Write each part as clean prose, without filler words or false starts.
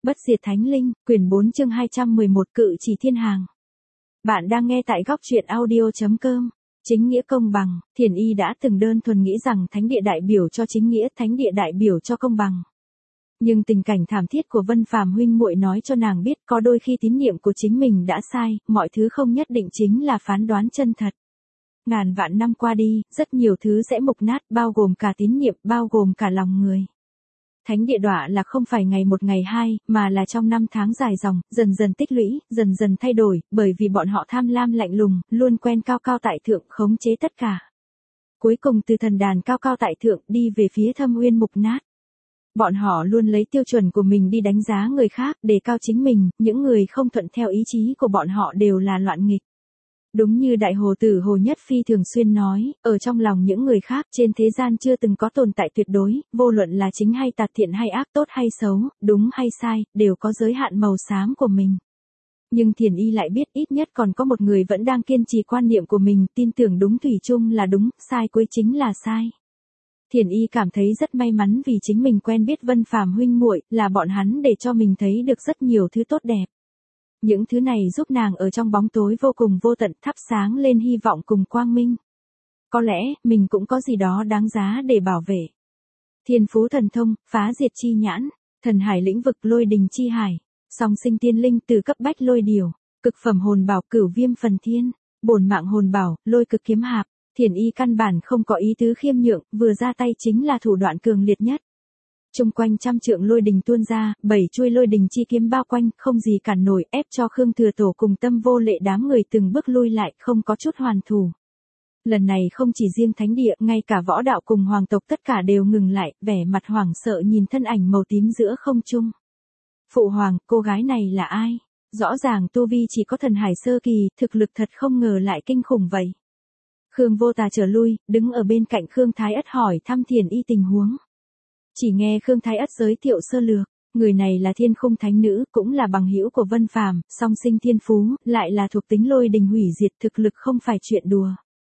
Bất diệt thánh linh, quyển 4 chương 211 cự chỉ thiên hàng. Bạn đang nghe tại góc truyện audio.com. Chính nghĩa công bằng, Thiền Y đã từng đơn thuần nghĩ rằng thánh địa đại biểu cho chính nghĩa, thánh địa đại biểu cho công bằng. Nhưng tình cảnh thảm thiết của Vân Phàm huynh muội nói cho nàng biết có đôi khi tín niệm của chính mình đã sai, mọi thứ không nhất định chính là phán đoán chân thật. Ngàn vạn năm qua đi, rất nhiều thứ sẽ mục nát, bao gồm cả tín niệm, bao gồm cả lòng người. Thánh địa đọa là không phải ngày một ngày hai, mà là trong năm tháng dài dòng, dần dần tích lũy, dần dần thay đổi, bởi vì bọn họ tham lam lạnh lùng, luôn quen cao cao tại thượng, khống chế tất cả. Cuối cùng từ thần đàn cao cao tại thượng đi về phía thâm uyên mục nát. Bọn họ luôn lấy tiêu chuẩn của mình đi đánh giá người khác, đề cao chính mình, những người không thuận theo ý chí của bọn họ đều là loạn nghịch. Đúng như Đại Hồ Tử Hồ Nhất Phi thường xuyên nói, ở trong lòng những người khác trên thế gian chưa từng có tồn tại tuyệt đối, vô luận là chính hay tà, thiện hay ác, tốt hay xấu, đúng hay sai, đều có giới hạn màu xám của mình. Nhưng Thiền Y lại biết ít nhất còn có một người vẫn đang kiên trì quan niệm của mình, tin tưởng đúng thủy chung là đúng, sai cuối chính là sai. Thiền Y cảm thấy rất may mắn vì chính mình quen biết Vân Phàm huynh muội, là bọn hắn để cho mình thấy được rất nhiều thứ tốt đẹp. Những thứ này giúp nàng ở trong bóng tối vô cùng vô tận thắp sáng lên hy vọng cùng quang minh. Có lẽ, mình cũng có gì đó đáng giá để bảo vệ. Thiên phú thần thông, phá diệt chi nhãn, thần hải lĩnh vực lôi đình chi hải, song sinh tiên linh từ cấp bách lôi điều, cực phẩm hồn bảo cửu viêm phần thiên, bổn mạng hồn bảo, lôi cực kiếm hạp. Thiền Y căn bản không có ý tứ khiêm nhượng, vừa ra tay chính là thủ đoạn cường liệt nhất. Trung quanh trăm trượng lôi đình tuôn ra, 7 chuôi lôi đình chi kiếm bao quanh, không gì cản nổi, ép cho Khương Thừa Tổ cùng Tâm Vô Lệ đám người từng bước lui lại, không có chút hoàn thủ. Lần này không chỉ riêng thánh địa, ngay cả võ đạo cùng hoàng tộc tất cả đều ngừng lại, vẻ mặt hoảng sợ nhìn thân ảnh màu tím giữa không trung. Phụ hoàng, cô gái này là ai? Rõ ràng tu vi chỉ có thần hải sơ kỳ, thực lực thật không ngờ lại kinh khủng vậy. Khương Vô Tà trở lui, đứng ở bên cạnh Khương Thái Ất hỏi thăm Thiền Y tình huống. Chỉ nghe Khương Thái Ất giới thiệu sơ lược, người này là Thiên Khung Thánh Nữ, cũng là bằng hữu của Vân Phàm, song sinh thiên phú, lại là thuộc tính lôi đình hủy diệt, thực lực không phải chuyện đùa.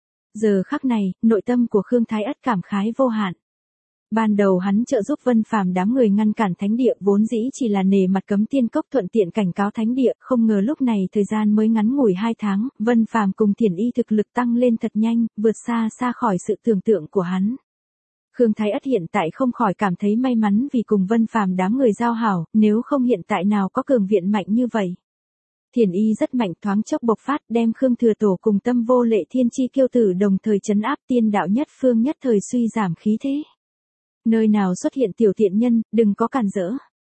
Giờ khắc này, nội tâm của Khương Thái Ất cảm khái vô hạn. Ban đầu hắn trợ giúp Vân Phàm đám người ngăn cản thánh địa vốn dĩ chỉ là nề mặt cấm tiên cốc thuận tiện cảnh cáo thánh địa, không ngờ lúc này thời gian mới ngắn ngủi 2 tháng, Vân Phàm cùng Thiền Y thực lực tăng lên thật nhanh, vượt xa xa khỏi sự tưởng tượng của hắn. Khương Thái Ất hiện tại không khỏi cảm thấy may mắn vì cùng Vân Phàm đám người giao hảo, nếu không hiện tại nào có cường viện mạnh như vậy. Thiền Y rất mạnh, thoáng chốc bộc phát, đem Khương Thừa Tổ cùng Tâm Vô Lệ thiên chi kiêu tử đồng thời trấn áp, tiên đạo nhất phương nhất thời suy giảm khí thế. Nơi nào xuất hiện tiểu tiện nhân, đừng có cản rỡ.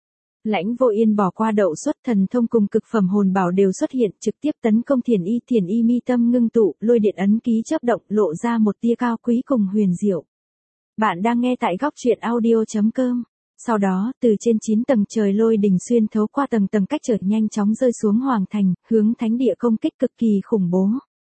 Lãnh Vô Yên bỏ qua đậu xuất, thần thông cùng cực phẩm hồn bảo đều xuất hiện, trực tiếp tấn công Thiền Y mi tâm ngưng tụ, lôi điện ấn ký chớp động, lộ ra một tia cao quý cùng huyền diệu. Bạn đang nghe tại góc truyện audio.com. Sau đó, từ trên 9 tầng trời lôi đình xuyên thấu qua tầng tầng cách trở nhanh chóng rơi xuống hoàng thành, hướng thánh địa công kích cực kỳ khủng bố.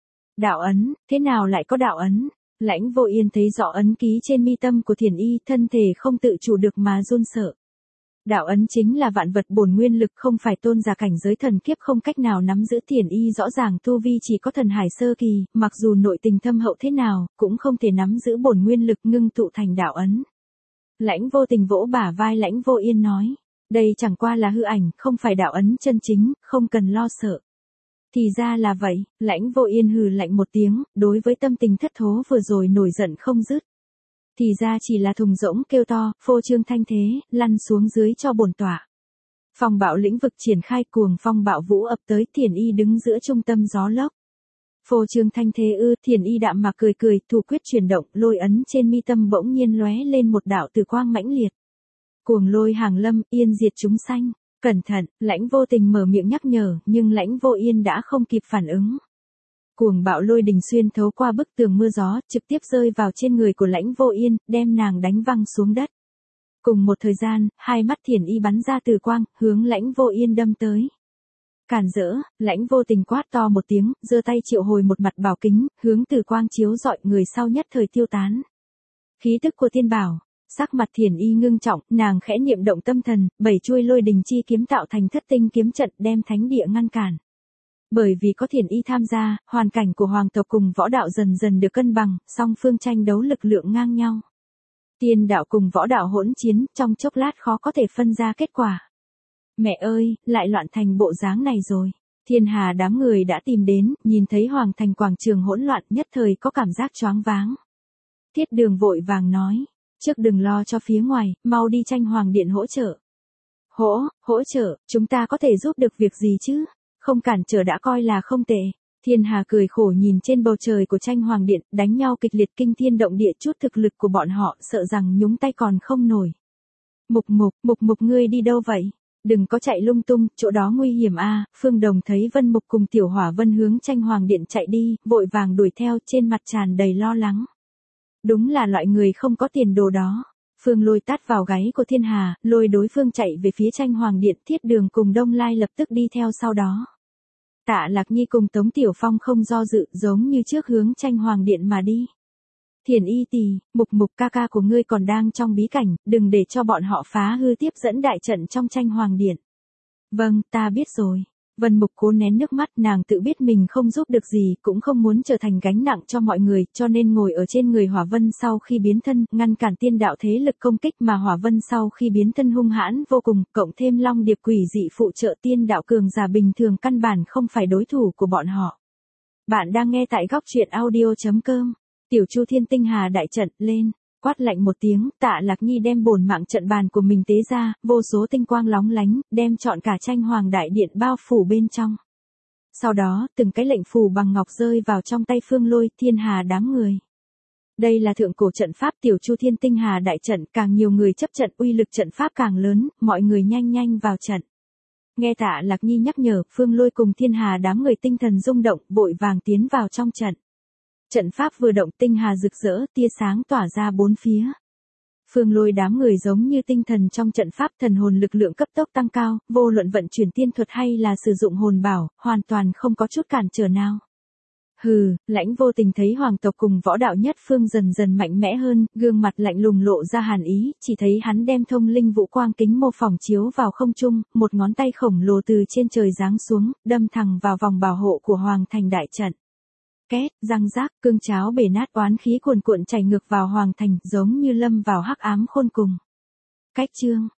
Đạo ấn, thế nào lại có đạo ấn? Lãnh Vô Yên thấy rõ ấn ký trên mi tâm của Thiền Y, thân thể không tự chủ được mà run sợ. Đạo ấn chính là vạn vật bổn nguyên lực, không phải tôn giả cảnh giới thần kiếp không cách nào nắm giữ. Thiền Y rõ ràng tu vi chỉ có thần hải sơ kỳ, mặc dù nội tình thâm hậu thế nào, cũng không thể nắm giữ bổn nguyên lực ngưng tụ thành đạo ấn. Lãnh Vô Tình vỗ bả vai Lãnh Vô Yên nói, đây chẳng qua là hư ảnh, không phải đạo ấn chân chính, không cần lo sợ. Thì ra là vậy, Lãnh Vô Yên hừ lạnh một tiếng, đối với tâm tình thất thố vừa rồi nổi giận không dứt. Thì ra chỉ là thùng rỗng kêu to, phô trương thanh thế, lăn xuống dưới cho bổn tọa. Phong bạo lĩnh vực triển khai, cuồng phong bạo vũ ập tới, Thiền Y đứng giữa trung tâm gió lốc. Phô trương thanh thế ư? Thiền Y đạm mạc cười cười, thủ quyết chuyển động, lôi ấn trên mi tâm bỗng nhiên lóe lên một đạo từ quang mãnh liệt. Cuồng lôi hàng lâm, yên diệt chúng sanh. Cẩn thận, Lãnh Vô Tình mở miệng nhắc nhở, nhưng Lãnh Vô Yên đã không kịp phản ứng. Cuồng bạo lôi đình xuyên thấu qua bức tường mưa gió, trực tiếp rơi vào trên người của Lãnh Vô Yên, đem nàng đánh văng xuống đất. Cùng một thời gian, hai mắt Thiền Y bắn ra từ quang, hướng Lãnh Vô Yên đâm tới. Cản rỡ, Lãnh Vô Tình quát to một tiếng, giơ tay triệu hồi một mặt bảo kính, hướng từ quang chiếu rọi, người sau nhất thời tiêu tán. Khí tức của thiên bảo. Sắc mặt Thiền Y ngưng trọng, nàng khẽ niệm động tâm thần, 7 chuôi lôi đình chi kiếm tạo thành thất tinh kiếm trận, đem thánh địa ngăn cản. Bởi vì có Thiền Y tham gia, hoàn cảnh của hoàng tộc cùng võ đạo dần dần được cân bằng, song phương tranh đấu lực lượng ngang nhau. Tiên đạo cùng võ đạo hỗn chiến, trong chốc lát khó có thể phân ra kết quả. Mẹ ơi, lại loạn thành bộ dáng này rồi. Thiên hà đám người đã tìm đến, nhìn thấy hoàng thành quảng trường hỗn loạn nhất thời có cảm giác choáng váng. Thiết Đường vội vàng nói, trước đừng lo cho phía ngoài, mau đi tranh hoàng điện hỗ trợ. Hỗ trợ, chúng ta có thể giúp được việc gì chứ? Không cản trở đã coi là không tệ. Thiên hà cười khổ nhìn trên bầu trời của tranh hoàng điện, đánh nhau kịch liệt kinh thiên động địa, chút thực lực của bọn họ sợ rằng nhúng tay còn không nổi. Mục ngươi đi đâu vậy? Đừng có chạy lung tung, chỗ đó nguy hiểm a. Phương Đồng thấy Vân Mục cùng Tiểu Hỏa Vân hướng tranh hoàng điện chạy đi, vội vàng đuổi theo, trên mặt tràn đầy lo lắng. Đúng là loại người không có tiền đồ đó. Phương Lôi tát vào gáy của Thiên Hà, lôi đối phương chạy về phía tranh hoàng điện. Thiết Đường cùng Đông Lai lập tức đi theo sau đó. Tạ Lạc Nhi cùng Tống Tiểu Phong không do dự, giống như trước hướng tranh hoàng điện mà đi. Thiền Y Tỳ, Mục ca ca của ngươi còn đang trong bí cảnh, đừng để cho bọn họ phá hư tiếp dẫn đại trận trong tranh hoàng điện. Vâng, ta biết rồi. Vân Mục cố nén nước mắt, nàng tự biết mình không giúp được gì, cũng không muốn trở thành gánh nặng cho mọi người, cho nên ngồi ở trên người Hỏa Vân sau khi biến thân, ngăn cản tiên đạo thế lực công kích, mà Hỏa Vân sau khi biến thân hung hãn vô cùng, cộng thêm Long Điệp quỷ dị phụ trợ, tiên đạo cường giả bình thường căn bản không phải đối thủ của bọn họ. Bạn đang nghe tại góc truyện audio.com. Tiểu Chu Thiên Tinh Hà đại trận lên, quát lạnh một tiếng, Tạ Lạc Nhi đem bổn mạng trận bàn của mình tế ra, vô số tinh quang lóng lánh, đem trọn cả tranh hoàng đại điện bao phủ bên trong. Sau đó, từng cái lệnh phù bằng ngọc rơi vào trong tay Phương Lôi, Thiên Hà đám người. Đây là thượng cổ trận pháp Tiểu Chu Thiên Tinh Hà đại trận, càng nhiều người chấp trận uy lực trận pháp càng lớn, mọi người nhanh vào trận. Nghe Tạ Lạc Nhi nhắc nhở, Phương Lôi cùng Thiên Hà đám người tinh thần rung động, vội vàng tiến vào trong trận. Trận pháp vừa động, tinh hà rực rỡ, tia sáng tỏa ra bốn phía. Phương Lôi đám người giống như tinh thần trong trận pháp, thần hồn lực lượng cấp tốc tăng cao, vô luận vận chuyển tiên thuật hay là sử dụng hồn bảo, hoàn toàn không có chút cản trở nào. Hừ, Lãnh Vô Tình thấy hoàng tộc cùng võ đạo nhất phương dần dần mạnh mẽ hơn, gương mặt lạnh lùng lộ ra hàn ý, chỉ thấy hắn đem thông linh vũ quang kính mô phỏng chiếu vào không trung, một ngón tay khổng lồ từ trên trời giáng xuống, đâm thẳng vào vòng bảo hộ của hoàng thành đại trận. Két, răng rác, cương cháo bể nát, oán khí cuồn cuộn chảy ngược vào hoàng thành, giống như lâm vào hắc ám khôn cùng. Cách chương,